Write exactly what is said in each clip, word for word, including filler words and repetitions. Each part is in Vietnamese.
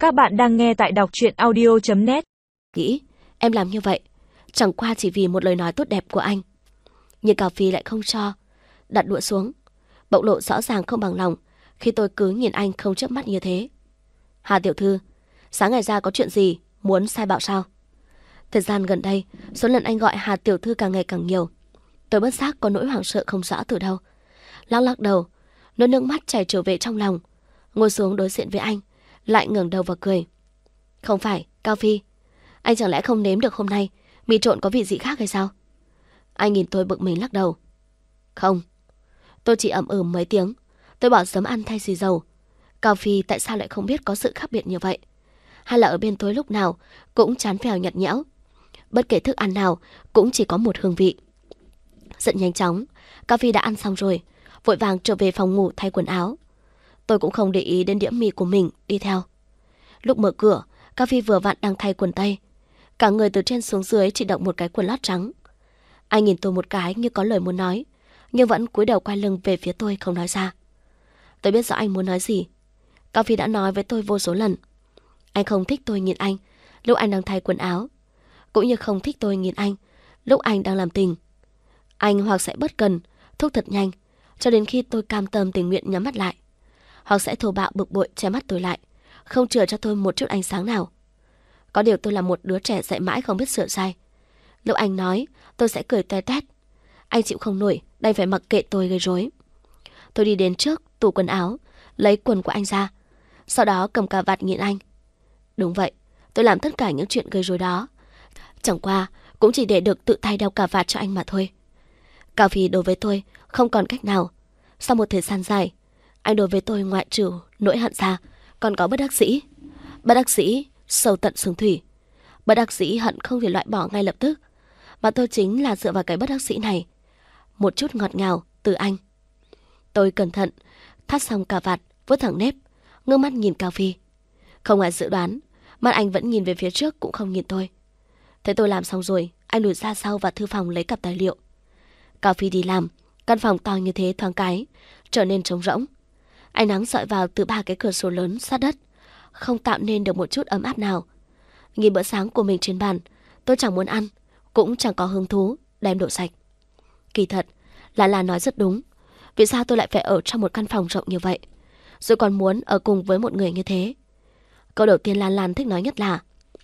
Các bạn đang nghe tại đọc truyện audio chấm net. Nghĩ em làm như vậy chẳng qua chỉ vì một lời nói tốt đẹp của anh. Nhưng Cao Phi lại không cho, đặt đũa xuống, bộc lộ rõ ràng không bằng lòng khi tôi cứ nhìn anh không chớp mắt như thế. Hà tiểu thư, sáng ngày ra có chuyện gì muốn sai bảo sao? Thời gian gần đây, số lần anh gọi Hà tiểu thư càng ngày càng nhiều. Tôi bất giác có nỗi hoảng sợ không rõ từ đâu. Lắc lắc đầu, nỗi nước mắt chảy trở về trong lòng, ngồi xuống đối diện với anh, lại ngẩng đầu và cười. Không phải, Cao Phi, anh chẳng lẽ không nếm được hôm nay mì trộn có vị gì khác hay sao? Anh nhìn tôi bực mình lắc đầu. Không, tôi chỉ ậm ừ mấy tiếng. Tôi bỏ giấm ăn thay xì dầu. Cao Phi tại sao lại không biết có sự khác biệt như vậy? Hay là ở bên tôi lúc nào cũng chán phèo nhạt nhẽo? Bất kể thức ăn nào cũng chỉ có một hương vị. Rất nhanh chóng, Cao Phi đã ăn xong rồi, vội vàng trở về phòng ngủ thay quần áo. Tôi cũng không để ý đến đĩa mì của mình, đi theo. Lúc mở cửa, Cao Phi vừa vặn đang thay quần tây. Cả người từ trên xuống dưới chỉ động một cái quần lót trắng. Anh nhìn tôi một cái như có lời muốn nói, nhưng vẫn cúi đầu quay lưng về phía tôi không nói ra. Tôi biết rõ anh muốn nói gì. Cao Phi đã nói với tôi vô số lần. Anh không thích tôi nhìn anh lúc anh đang thay quần áo, cũng như không thích tôi nhìn anh lúc anh đang làm tình. Anh hoặc sẽ bất cần, thúc thật nhanh, cho đến khi tôi cam tâm tình nguyện nhắm mắt lại, hoặc sẽ thô bạo bực bội che mắt tôi lại, không chừa cho tôi một chút ánh sáng nào. Có điều tôi là một đứa trẻ dạy mãi không biết sửa sai. Lúc anh nói, tôi sẽ cười toe toét. Anh chịu không nổi, đành phải mặc kệ tôi gây rối. Tôi đi đến trước tủ quần áo, lấy quần của anh ra, sau đó cầm cà vạt nhìn anh. Đúng vậy, tôi làm tất cả những chuyện gây rối đó, chẳng qua cũng chỉ để được tự tay đeo cà vạt cho anh mà thôi. Cao Phi đối với tôi không còn cách nào. Sau một thời gian dài, anh đối với tôi ngoại trừ nỗi hận ra, còn có bất đắc dĩ. Bất đắc dĩ sâu tận xương thủy. Bất đắc dĩ hận không thể loại bỏ ngay lập tức. Mà tôi chính là dựa vào cái bất đắc dĩ này, một chút ngọt ngào từ anh. Tôi cẩn thận thắt xong cà vạt, vuốt thẳng nếp, ngước mắt nhìn Cao Phi. Không ai dự đoán, mắt anh vẫn nhìn về phía trước cũng không nhìn tôi. Thấy tôi làm xong rồi, anh lùi ra sau và thư phòng lấy cặp tài liệu. Cao Phi đi làm, căn phòng to như thế thoáng cái trở nên trống rỗng. Ánh nắng dọi vào từ ba cái cửa sổ lớn sát đất, không tạo nên được một chút ấm áp nào. Nhìn bữa sáng của mình trên bàn, tôi chẳng muốn ăn, cũng chẳng có hứng thú đem đổ sạch. Kỳ thật, là là nói rất đúng. Vì sao tôi lại phải ở trong một căn phòng rộng như vậy, rồi còn muốn ở cùng với một người như thế? Câu đầu tiên Lan Lan thích nói nhất là: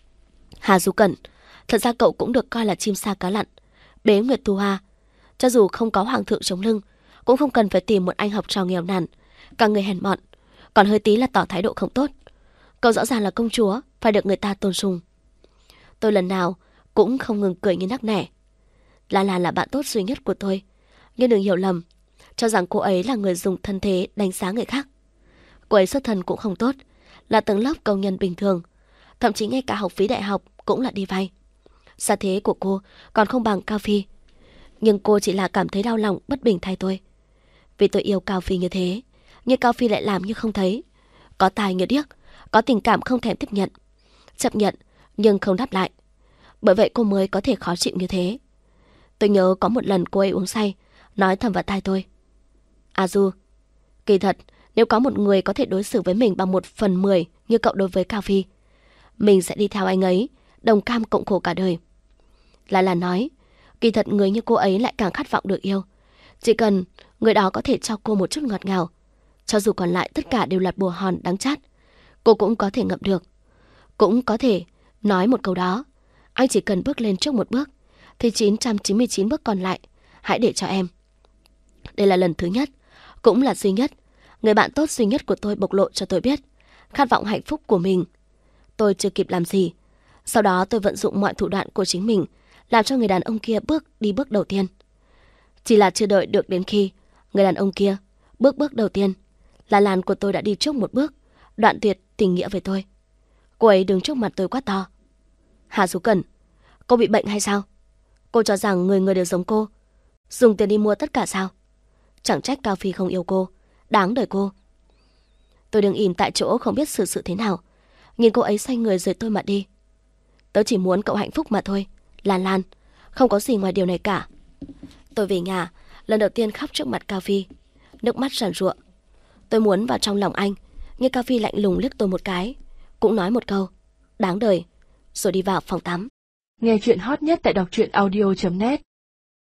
Hà Du Cẩn, thật ra cậu cũng được coi là chim sa cá lặn, bế nguyệt thu hoa. Cho dù không có hoàng thượng chống lưng, cũng không cần phải tìm một anh học trò nghèo nàn, cả người hèn mọn, còn hơi tí là tỏ thái độ không tốt. Cậu rõ ràng là công chúa, phải được người ta tôn sùng. Tôi lần nào cũng không ngừng cười như nắc nẻ. Lan Lan là bạn tốt duy nhất của tôi, nhưng đừng hiểu lầm, cho rằng cô ấy là người dùng thân thế đánh giá người khác. Cô ấy xuất thân cũng không tốt, là tầng lớp công nhân bình thường, thậm chí ngay cả học phí đại học cũng là đi vay. Gia thế của cô còn không bằng Cao Phi, nhưng cô chỉ là cảm thấy đau lòng bất bình thay tôi. Vì tôi yêu Cao Phi như thế, nhưng Cao Phi lại làm như không thấy, có tài như điếc, có tình cảm không thèm tiếp nhận, chấp nhận nhưng không đáp lại. Bởi vậy cô mới có thể khó chịu như thế. Tôi nhớ có một lần cô ấy uống say, nói thầm vào tai tôi: A Du, kỳ thật nếu có một người có thể đối xử với mình bằng một phần mười như cậu đối với Cao Phi, mình sẽ đi theo anh ấy, đồng cam cộng khổ cả đời. Là là nói, kỳ thật người như cô ấy lại càng khát vọng được yêu. Chỉ cần người đó có thể cho cô một chút ngọt ngào, cho dù còn lại tất cả đều là bùa hòn đắng chát, cô cũng có thể ngậm được. Cũng có thể nói một câu đó: anh chỉ cần bước lên trước một bước, thì chín trăm chín mươi chín bước còn lại hãy để cho em. Đây là lần thứ nhất, cũng là duy nhất, người bạn tốt duy nhất của tôi bộc lộ cho tôi biết khát vọng hạnh phúc của mình. Tôi chưa kịp làm gì, sau đó tôi vận dụng mọi thủ đoạn của chính mình, làm cho người đàn ông kia bước đi bước đầu tiên. Chỉ là chưa đợi được đến khi người đàn ông kia bước bước đầu tiên, Lan Lan của tôi đã đi trước một bước, đoạn tuyệt tình nghĩa với tôi. Cô ấy đứng trước mặt tôi quát to: Hà Du Cẩn, cô bị bệnh hay sao? Cô cho rằng người người đều giống cô, dùng tiền đi mua tất cả sao? Chẳng trách Cao Phi không yêu cô, đáng đời cô. Tôi đứng im tại chỗ không biết xử sự thế nào, nhìn cô ấy xoay người rời tôi mà đi. Tớ chỉ muốn cậu hạnh phúc mà thôi, Lan Lan, không có gì ngoài điều này cả. Tôi về nhà, lần đầu tiên khóc trước mặt Cao Phi, nước mắt ràn rụa. Tôi muốn vào trong lòng anh, nhưng Cao Phi lạnh lùng liếc tôi một cái, cũng nói một câu, đáng đời, rồi đi vào phòng tắm. Nghe chuyện hot nhất tại đọc truyện audio chấm net.